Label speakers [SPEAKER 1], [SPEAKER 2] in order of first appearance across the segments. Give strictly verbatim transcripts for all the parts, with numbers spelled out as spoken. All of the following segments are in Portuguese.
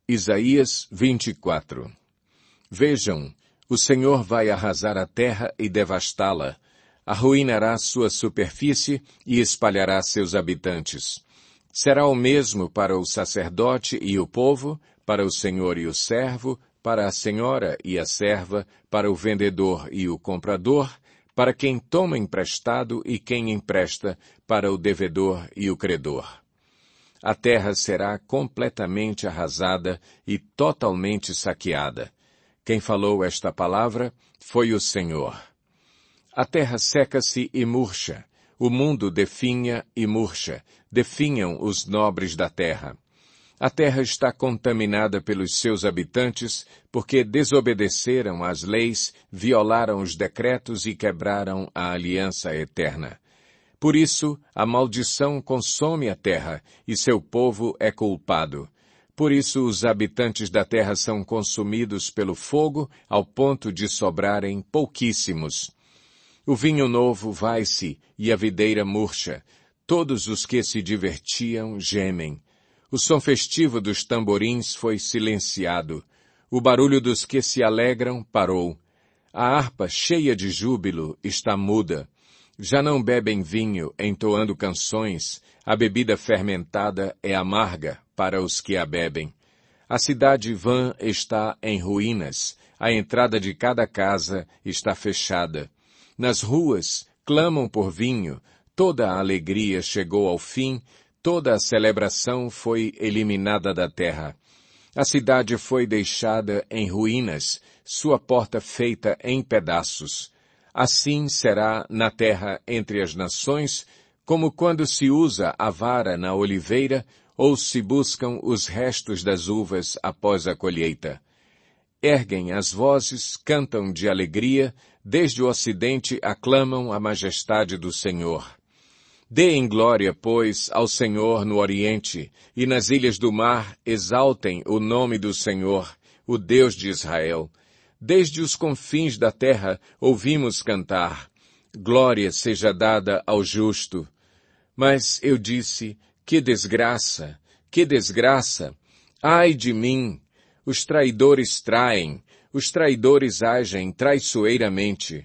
[SPEAKER 1] Isaías vinte e quatro. Vejam, o Senhor vai arrasar a terra e devastá-la, arruinará sua superfície e espalhará seus habitantes. Será o mesmo para o sacerdote e o povo, para o senhor e o servo, para a senhora e a serva, para o vendedor e o comprador, para quem toma emprestado e quem empresta, para o devedor e o credor. A terra será completamente arrasada e totalmente saqueada. Quem falou esta palavra foi o Senhor. A terra seca-se e murcha, o mundo definha e murcha, definham os nobres da terra. A terra está contaminada pelos seus habitantes, porque desobedeceram às leis, violaram os decretos e quebraram a aliança eterna. Por isso, a maldição consome a terra, e seu povo é culpado. Por isso, os habitantes da terra são consumidos pelo fogo, ao ponto de sobrarem pouquíssimos. O vinho novo vai-se, e a videira murcha. Todos os que se divertiam gemem. O som festivo dos tamborins foi silenciado. O barulho dos que se alegram parou. A harpa cheia de júbilo está muda. Já não bebem vinho, entoando canções, a bebida fermentada é amarga para os que a bebem. A cidade vã está em ruínas, a entrada de cada casa está fechada. Nas ruas clamam por vinho, toda a alegria chegou ao fim, toda a celebração foi eliminada da terra. A cidade foi deixada em ruínas, sua porta feita em pedaços. Assim será na terra entre as nações, como quando se usa a vara na oliveira ou se buscam os restos das uvas após a colheita. Erguem as vozes, cantam de alegria, desde o ocidente aclamam a majestade do Senhor. Deem glória, pois, ao Senhor no oriente, e nas ilhas do mar exaltem o nome do Senhor, o Deus de Israel. Desde os confins da terra ouvimos cantar, glória seja dada ao justo. Mas eu disse, que desgraça, que desgraça, ai de mim! Os traidores traem, os traidores agem traiçoeiramente.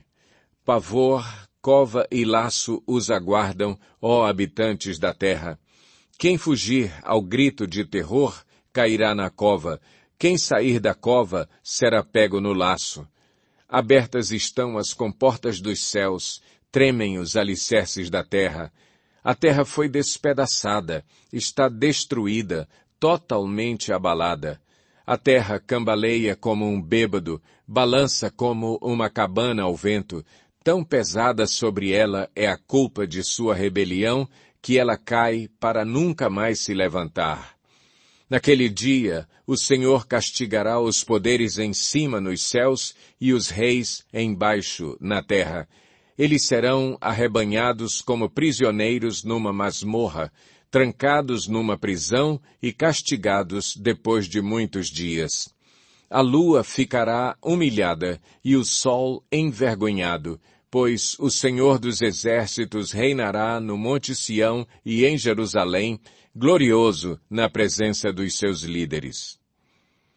[SPEAKER 1] Pavor, cova e laço os aguardam, ó habitantes da terra. Quem fugir ao grito de terror, cairá na cova. Quem sair da cova será pego no laço. Abertas estão as comportas dos céus, tremem os alicerces da terra. A terra foi despedaçada, está destruída, totalmente abalada. A terra cambaleia como um bêbado, balança como uma cabana ao vento. Tão pesada sobre ela é a culpa de sua rebelião, que ela cai para nunca mais se levantar. Naquele dia, o Senhor castigará os poderes em cima nos céus e os reis embaixo na terra. Eles serão arrebanhados como prisioneiros numa masmorra, trancados numa prisão e castigados depois de muitos dias. A lua ficará humilhada e o sol envergonhado, pois o Senhor dos Exércitos reinará no Monte Sião e em Jerusalém, glorioso na presença dos seus líderes.